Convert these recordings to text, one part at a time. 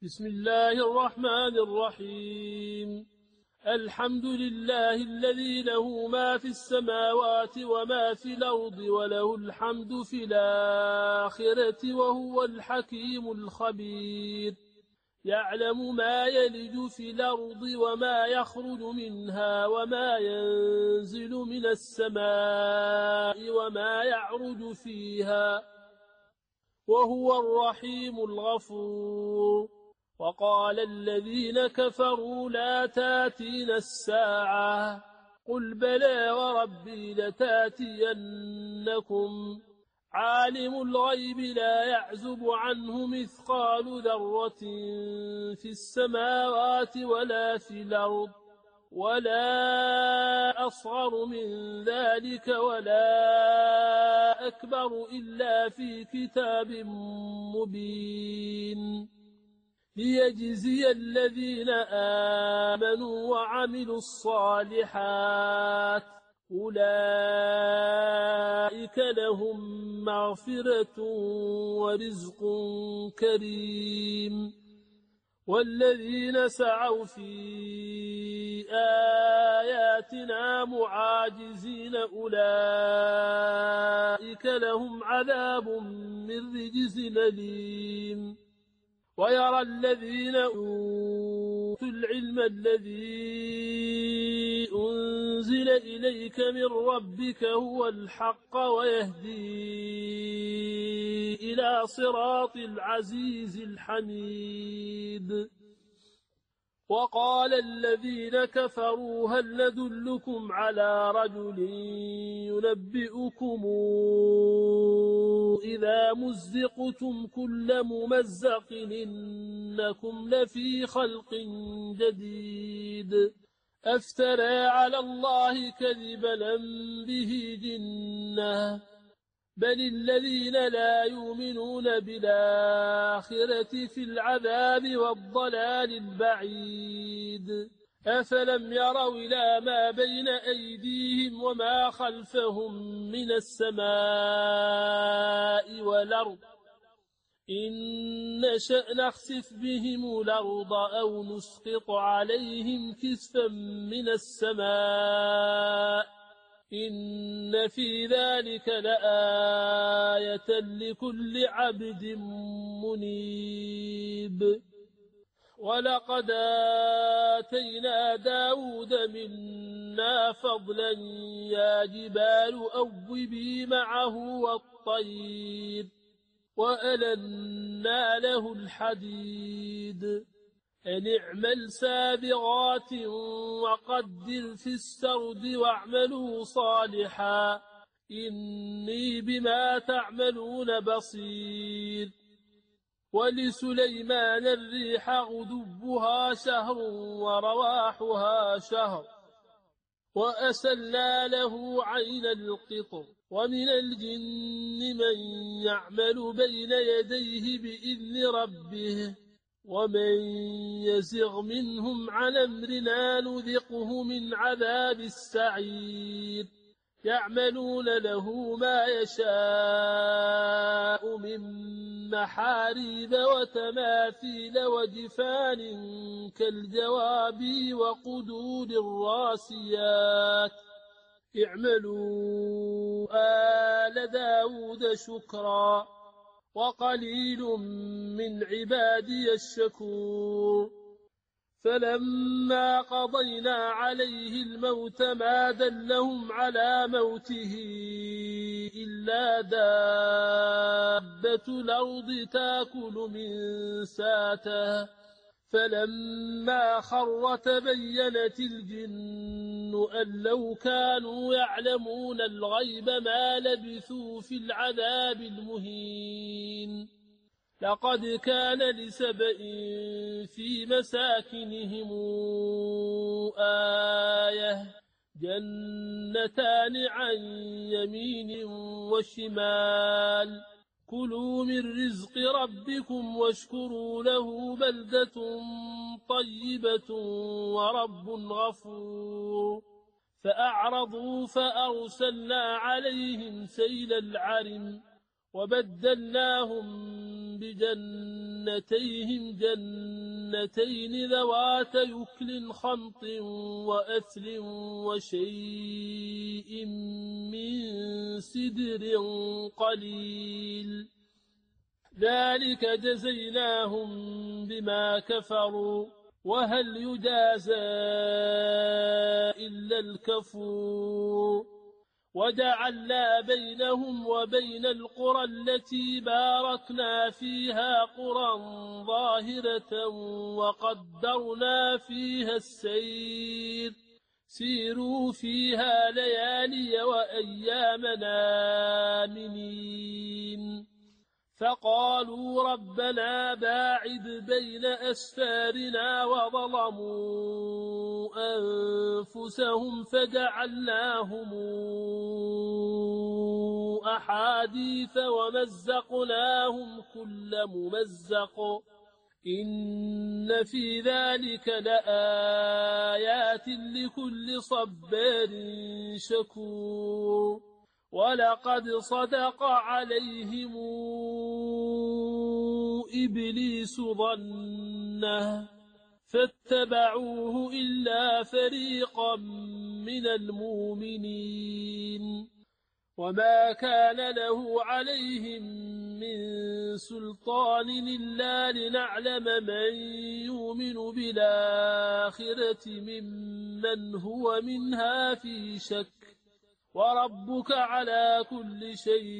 بسم الله الرحمن الرحيم. الحمد لله الذي له ما في السماوات وما في الأرض وله الحمد في الآخرة وهو الحكيم الخبير. يعلم ما يلج في الأرض وما يخرج منها وما ينزل من السماء وما يعرج فيها وهو الرحيم الغفور. وقال الذين كفروا لا تاتينا الساعة قل بلى وربي لتاتينكم عالم الغيب لا يعزب عنه مثقال ذرة في السماوات ولا في الأرض ولا أصغر من ذلك ولا أكبر إلا في كتاب مبين ليجزي الذين آمنوا وعملوا الصالحات أولئك لهم مغفرة ورزق كريم. والذين سعوا في آياتنا معاجزين أولئك لهم عذاب من رجز أليم. ويرى الذين أوتوا العلم الذي أنزل إليك من ربك هو الحق ويهدي إلى صراط العزيز الحميد. وقال الذين كفروا هل ندلكم على رجل ينبئكم إذا مزقتم كل ممزق إنكم لفي خلق جديد أفترى على الله كذبا أم به جنة بل الذين لا يؤمنون بالآخرة في العذاب والضلال البعيد. أفلم يروا إلى ما بين أيديهم وما خلفهم من السماء والأرض إن نشأ نخسف بهم الأرض أو نسقط عليهم كسفا من السماء إن في ذلك لآية لكل عبد منيب. ولقد آتينا داود منا فضلا يا جبال أوبي معه والطير وألنا له الحديد أن اعمل سابغات وقدر في السرد واعملوا صالحا إني بما تعملون بصير. ولسليمان الريح غدبها شهر ورواحها شهر وأسلنا له عين القطر ومن الجن من يعمل بين يديه بإذن ربه ومن يزغ منهم عن أمرنا نذقه من عذاب السعير. يعملون له ما يشاء من محاريب وتماثيل وجفان كالجواب وقدور الراسيات اعملوا آل داود شكرا وقليل من عبادي الشكور. فلما قضينا عليه الموت ما دلهم على موته إلا دابة الأرض تأكل من ساته فلما خر تبينت الجن أن لو كانوا يعلمون الغيب ما لبثوا في العذاب المهين. لقد كان لسبإ في مساكنهم آية جنتان عن يمين وشمال كلوا من رزق ربكم واشكروا له بلدة طيبة ورب غفور. فأعرضوا فأرسلنا عليهم سيل العرم وبدلناهم بجنتيهم جنتين ذوات يكل خمط وأثل وشيء من سدر قليل ذلك جزيناهم بما كفروا وهل يجازى إلا الكفور وجعلنا بينهم وبين القرى التي باركنا فيها قرى ظاهرة وقدرنا فيها السير سيروا فيها ليالي وأيامنا آمنين فقالوا ربنا باعد بين أسفارنا وظلموا أنفسهم فجعلناهم أحاديث ومزقناهم كل ممزق إن في ذلك لآيات لكل صبار شكور ولقد صدق عليهم إبليس ظنه فاتبعوه إلا فريقا من المؤمنين وما كان له عليهم من سلطان إلا لنعلم من يؤمن بالآخرة ممن هو منها في شك وربك على كل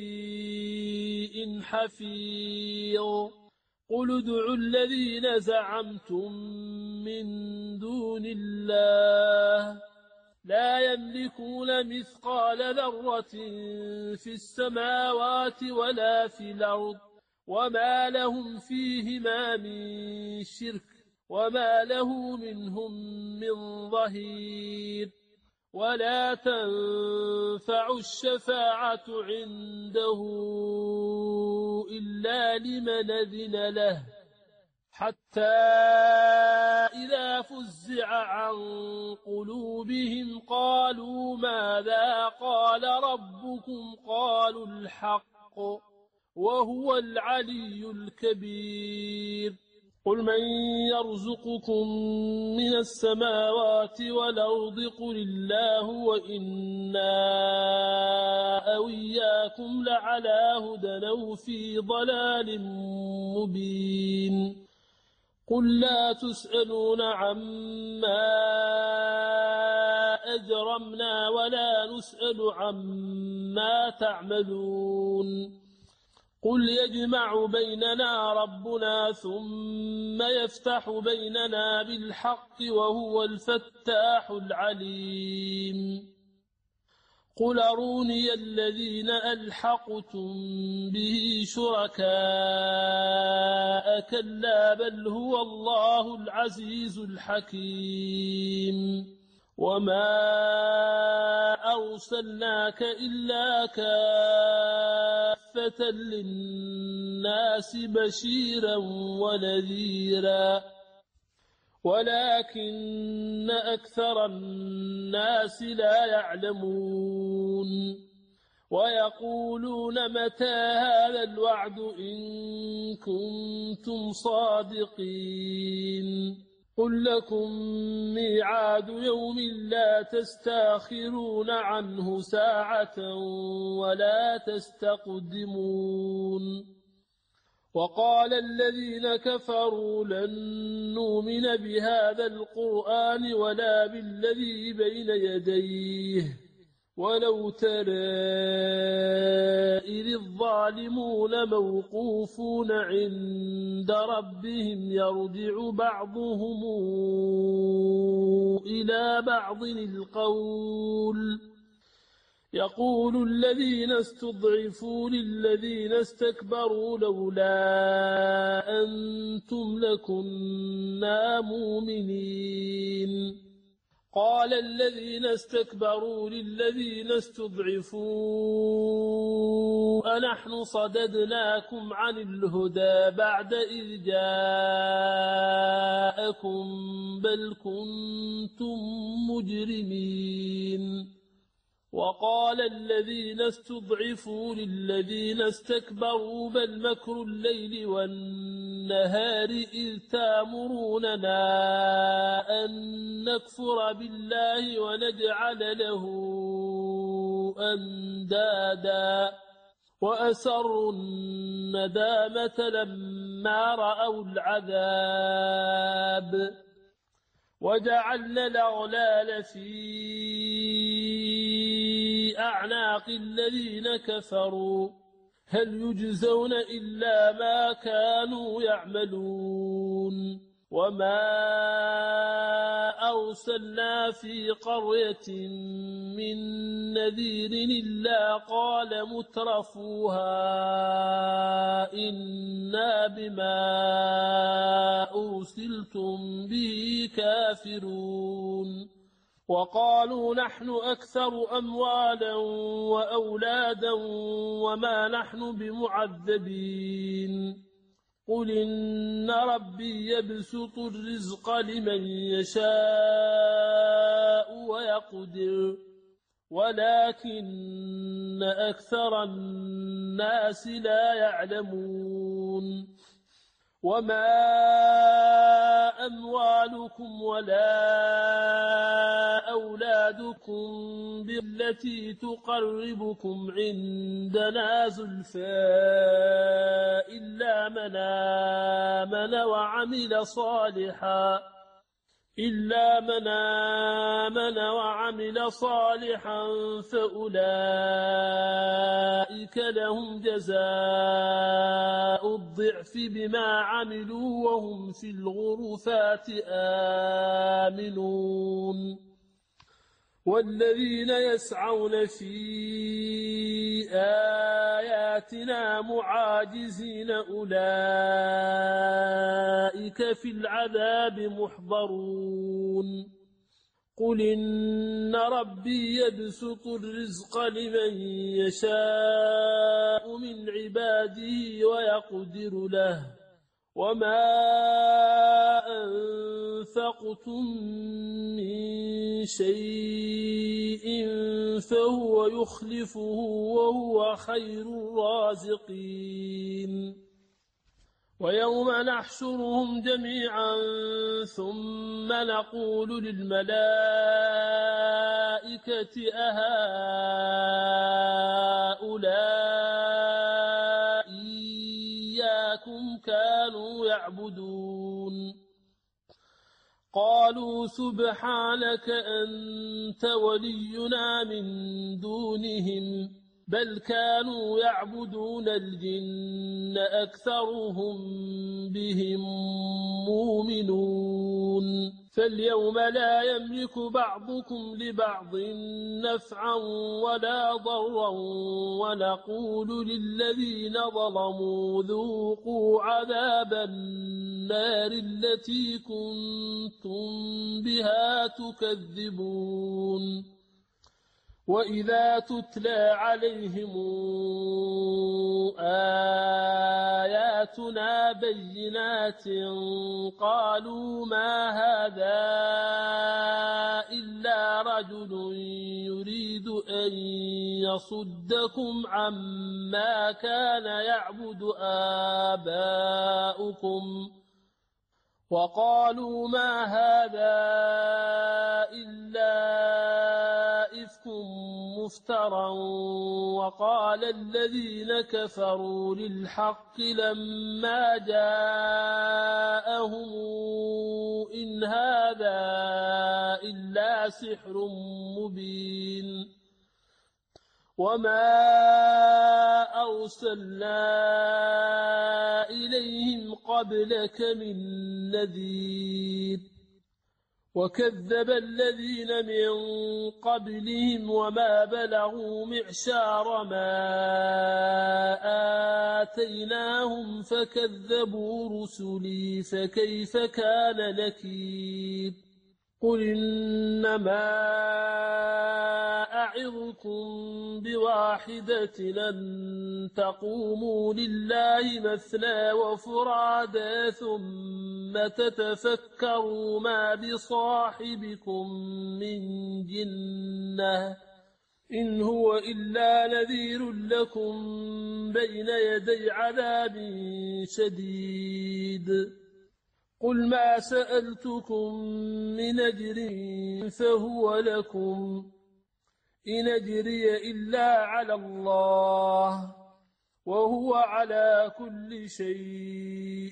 شيء حفيظ قل ادعوا الذين زعمتم من دون الله لا يملكون مثقال ذرة في السماوات ولا في الأرض وما لهم فيهما من شرك وما له منهم من ظهير ولا تنفع الشفاعة عنده إلا لمن أذن له حتى إذا فزع عن قلوبهم قالوا ماذا قال ربكم قالوا الحق وهو العلي الكبير قل من يرزقكم من السماوات والأرض قل الله وإنا أو إياكم لعلى هدى أو في ضلال مبين قل لا تسألون عما أجرمنا ولا نسأل عما تعملون قل يجمع بيننا ربنا ثم يفتح بيننا بالحق وهو الفتاح العليم قل أروني الذين ألحقتم به شركاء كلا بل هو الله العزيز الحكيم وما أرسلناك إلا كافة للناس بشيرا ونذيرا ولكن أكثر الناس لا يعلمون ويقولون متى هذا الوعد إن كنتم صادقين قل لكم ميعاد يوم لا تستاخرون عنه ساعة ولا تستقدمون وقال الذين كفروا لن نؤمن بهذا القرآن ولا بالذي بين يديه ولو ترى إذ الظالمون موقوفون عند ربهم يرجع بعضهم إلى بعض القول يقول الذين استضعفوا للذين استكبروا لولا أنتم لكنا مؤمنين قال الذين استكبروا للذين استضعفوا أنحن صددناكم عن الهدى بعد إذ جاءكم بل كنتم مجرمين وقال الذين استضعفوا للذين استكبروا بل مكر الليل والنهار إذ تأمروننا أن نكفر بالله ونجعل له أندادا وأسروا الندامة لما رأوا العذاب وجعلنا الأغلال في أعناق الذين كفروا هل يجزون إلا ما كانوا يعملون وما أرسلنا في قرية من نذير إلا قال مترفوها إنا بما أرسلتم به كافرون وقالوا نحن أكثر أموالا وأولادا وما نحن بمعذبين قل إن ربي يبسط الرزق لمن يشاء ويقدر ولكن أكثر الناس لا يعلمون وما أموالكم ولا أولادكم بالتي تقربكم عندنا زلفى إلا من آمن وعمل صالحا فأولئك لهم جزاء الضعف بما عملوا وهم في الغرفات آمنون والذين يسعون في آياتنا معاجزين أولئك في العذاب محضرون قل إن ربي يبسط الرزق لمن يشاء من عباده ويقدر له وما أنفقتم من شيء فهو يخلفه وهو خير الرازقين ويوم نحشرهم جميعا ثم نقول للملائكة أهؤلاء إياكم كانوا يعبدون قالوا سبحانك أنت ولينا من دونهم بل كانوا يعبدون الجن أكثرهم بهم مؤمنون فاليوم لا يملك بعضكم لبعض نفعا ولا ضرا ونقول للذين ظلموا ذوقوا عذاب النار التي كنتم بها تكذبون وإذا تتلى عليهم آياتنا بينات قالوا ما هذا إلا رجل يريد أن يصدكم عما كان يعبد آباؤكم وقالوا ما هذا إلا إفك مفترى وقال الذين كفروا للحق لما جاءهم إن هذا إلا سحر مبين وما أرسلنا إليهم قبلك من نذير وكذب الذين من قبلهم وما بلغوا معشار ما آتيناهم فكذبوا رسلي فكيف كان نكير قل إنما أعظكم بواحدة أن تقوموا لله مثنى وفرادا ثم تتفكروا ما بصاحبكم من جنة إن هو إلا نذير لكم بين يدي عذاب شديد قل ما سألتكم من أجر فهو لكم إن أجري إلا على الله وهو على كل شيء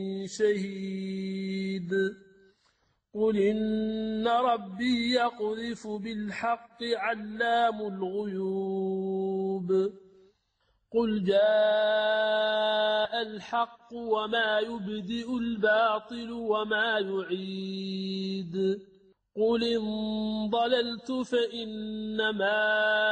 شهيد قل إن ربي يقذف بالحق علام الغيوب قل جاء الحق وما يبدئ الباطل وما يعيد قل إن ضللت فإنما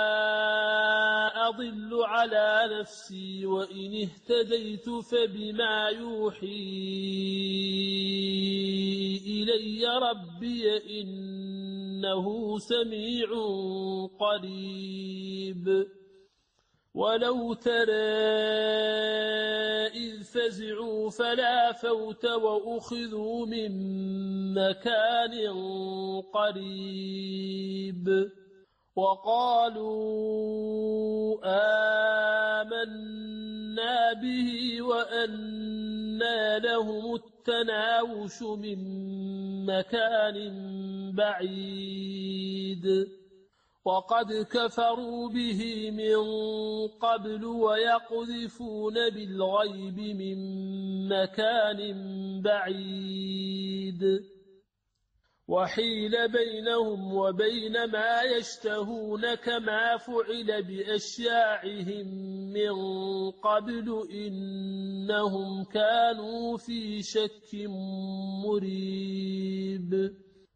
أضل على نفسي وإن اهتديت فبما يوحي إلي ربي إنه سميع قريب ولو ترى إذ فزعوا فلا فوت وأخذوا من مكان قريب وقالوا آمنا به وأنى لهم التناوش من مكان بعيد وقد كفروا به من قبل ويقذفون بالغيب من مكان بعيد وحيل بينهم وبين ما يشتهون كما فعل بأشياعهم من قبل إنهم كانوا في شك مريب